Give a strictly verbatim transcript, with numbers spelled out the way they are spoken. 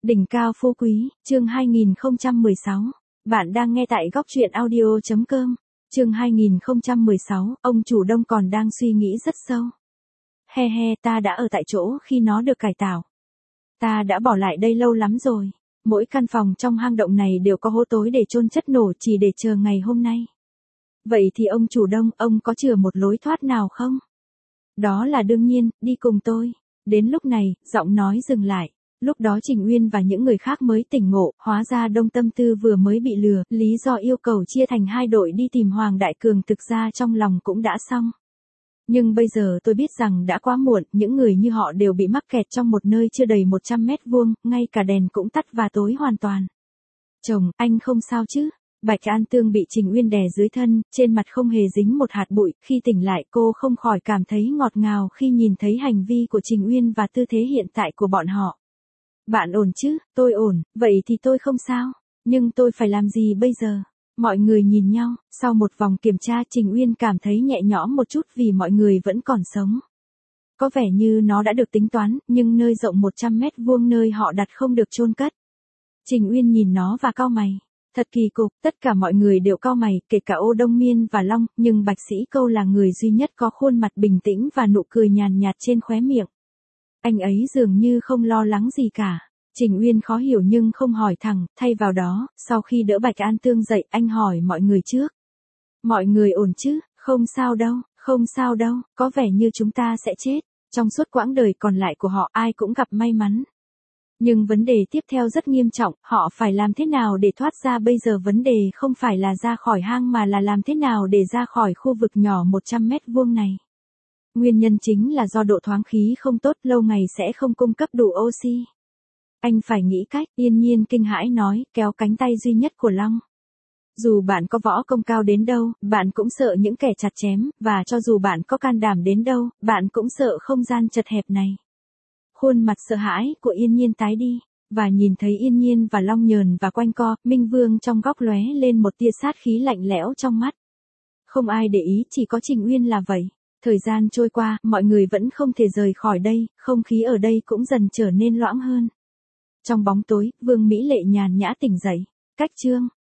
Đỉnh cao phú quý, chương hai nghìn không trăm mười sáu. Bạn đang nghe tại góc truyện audio chấm com. Chương hai nghìn không trăm mười sáu, ông chủ Đông còn đang suy nghĩ rất sâu. He he, ta đã ở tại chỗ khi nó được cải tạo. Ta đã bỏ lại đây lâu lắm rồi. Mỗi căn phòng trong hang động này đều có hố tối để chôn chất nổ chỉ để chờ ngày hôm nay. Vậy thì ông chủ Đông, ông có chừa một lối thoát nào không? Đó là đương nhiên, đi cùng tôi. Đến lúc này, giọng nói dừng lại. Lúc đó Trình Uyên và những người khác mới tỉnh ngộ, hóa ra Đông Tâm Tư vừa mới bị lừa, lý do yêu cầu chia thành hai đội đi tìm Hoàng Đại Cường thực ra trong lòng cũng đã xong. Nhưng bây giờ tôi biết rằng đã quá muộn, những người như họ đều bị mắc kẹt trong một nơi chưa đầy một trăm mét vuông, ngay cả đèn cũng tắt và tối hoàn toàn. Chồng, anh không sao chứ? Bạch An Tương bị Trình Uyên đè dưới thân, trên mặt không hề dính một hạt bụi, khi tỉnh lại cô không khỏi cảm thấy ngọt ngào khi nhìn thấy hành vi của Trình Uyên và tư thế hiện tại của bọn họ. Bạn ổn chứ? Tôi ổn, vậy thì tôi không sao. Nhưng tôi phải làm gì bây giờ? Mọi người nhìn nhau, sau một vòng kiểm tra Trình Uyên cảm thấy nhẹ nhõm một chút vì mọi người vẫn còn sống. Có vẻ như nó đã được tính toán, nhưng nơi rộng một trăm mét vuông nơi họ đặt không được chôn cất. Trình Uyên nhìn nó và cau mày. Thật kỳ cục, tất cả mọi người đều cau mày, kể cả Ô Đông Miên và Long, nhưng Bạch Sĩ Câu là người duy nhất có khuôn mặt bình tĩnh và nụ cười nhàn nhạt trên khóe miệng. Anh ấy dường như không lo lắng gì cả. Trình Uyên khó hiểu nhưng không hỏi thẳng, thay vào đó, sau khi đỡ Bạch An Tương dậy, anh hỏi mọi người trước. Mọi người ổn chứ? Không sao đâu, không sao đâu, có vẻ như chúng ta sẽ chết. Trong suốt quãng đời còn lại của họ ai cũng gặp may mắn. Nhưng vấn đề tiếp theo rất nghiêm trọng, họ phải làm thế nào để thoát ra bây giờ vấn đề không phải là ra khỏi hang mà là làm thế nào để ra khỏi khu vực nhỏ một trăm mét vuông này. Nguyên nhân chính là do độ thoáng khí không tốt, lâu ngày sẽ không cung cấp đủ oxy. Anh phải nghĩ cách, Yên Nhiên kinh hãi nói, kéo cánh tay duy nhất của Long. Dù bạn có võ công cao đến đâu, bạn cũng sợ những kẻ chặt chém, và cho dù bạn có can đảm đến đâu, bạn cũng sợ không gian chật hẹp này. Khuôn mặt sợ hãi của Yên Nhiên tái đi, và nhìn thấy Yên Nhiên và Long nhờn và quanh co, Minh Vương trong góc lóe lên một tia sát khí lạnh lẽo trong mắt. Không ai để ý, chỉ có Trình Uyên là vậy. Thời gian trôi qua, mọi người vẫn không thể rời khỏi đây, không khí ở đây cũng dần trở nên loãng hơn. Trong bóng tối, Vương Mỹ Lệ nhàn nhã tỉnh dậy. Cách chương,